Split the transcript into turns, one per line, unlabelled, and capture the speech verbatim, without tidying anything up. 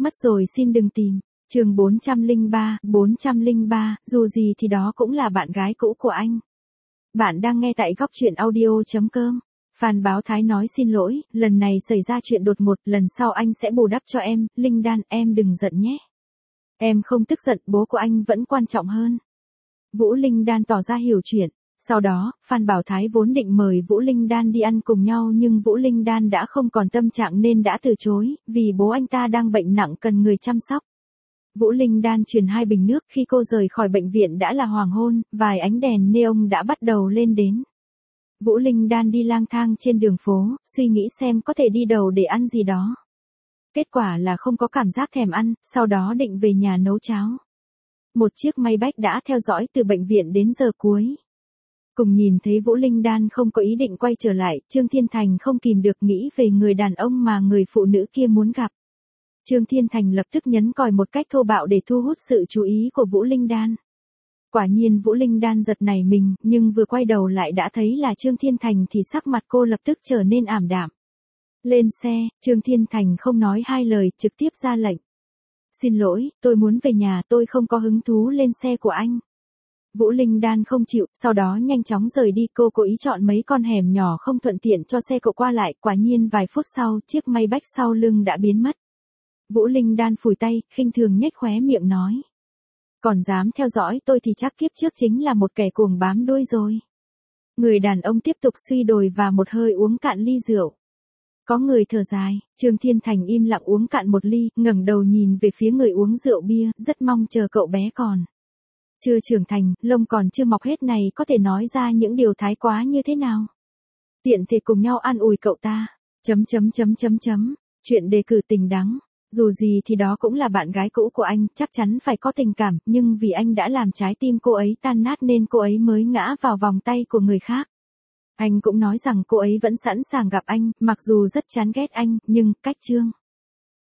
Mất rồi xin đừng tìm. Chương bốn trăm lẻ ba, bốn trăm lẻ ba, dù gì thì đó cũng là bạn gái cũ của anh. Bạn đang nghe tại góc truyện audio chấm com. Phan Báo Thái nói xin lỗi, lần này xảy ra chuyện đột ngột, lần sau anh sẽ bù đắp cho em. Linh Đan, em đừng giận nhé. Em không tức giận, bố của anh vẫn quan trọng hơn. Vũ Linh Đan tỏ ra hiểu chuyện. Sau đó, Phan Bảo Thái vốn định mời Vũ Linh Đan đi ăn cùng nhau nhưng Vũ Linh Đan đã không còn tâm trạng nên đã từ chối, vì bố anh ta đang bệnh nặng cần người chăm sóc. Vũ Linh Đan truyền hai bình nước, khi cô rời khỏi bệnh viện đã là hoàng hôn, vài ánh đèn neon đã bắt đầu lên đến. Vũ Linh Đan đi lang thang trên đường phố, suy nghĩ xem có thể đi đâu để ăn gì đó. Kết quả là không có cảm giác thèm ăn, sau đó định về nhà nấu cháo. Một chiếc Maybach đã theo dõi từ bệnh viện đến giờ cuối. Cùng nhìn thấy Vũ Linh Đan không có ý định quay trở lại, Trương Thiên Thành không kìm được nghĩ về người đàn ông mà người phụ nữ kia muốn gặp. Trương Thiên Thành lập tức nhấn còi một cách thô bạo để thu hút sự chú ý của Vũ Linh Đan. Quả nhiên Vũ Linh Đan giật nảy mình, nhưng vừa quay đầu lại đã thấy là Trương Thiên Thành thì sắc mặt cô lập tức trở nên ảm đạm. Lên xe, Trương Thiên Thành không nói hai lời, trực tiếp ra lệnh. Xin lỗi, tôi muốn về nhà, tôi không có hứng thú lên xe của anh. Vũ Linh Đan không chịu, sau đó nhanh chóng rời đi, cô cố ý chọn mấy con hẻm nhỏ không thuận tiện cho xe cộ qua lại, quả nhiên vài phút sau, chiếc Maybach sau lưng đã biến mất. Vũ Linh Đan phủi tay, khinh thường nhếch khóe miệng nói. Còn dám theo dõi tôi thì chắc kiếp trước chính là một kẻ cuồng bám đuôi rồi. Người đàn ông tiếp tục suy đồi và một hơi uống cạn ly rượu. Có người thở dài, Trương Thiên Thành im lặng uống cạn một ly, ngẩng đầu nhìn về phía người uống rượu bia, rất mong chờ cậu bé còn. Chưa trưởng thành, lông còn chưa mọc hết này có thể nói ra những điều thái quá như thế nào. Tiện thể cùng nhau an ủi cậu ta. Chấm chấm chấm chấm chấm. Chuyện đề cử tình đắng. Dù gì thì đó cũng là bạn gái cũ của anh, chắc chắn phải có tình cảm, nhưng vì anh đã làm trái tim cô ấy tan nát nên cô ấy mới ngã vào vòng tay của người khác. Anh cũng nói rằng cô ấy vẫn sẵn sàng gặp anh, mặc dù rất chán ghét anh, nhưng cách chương.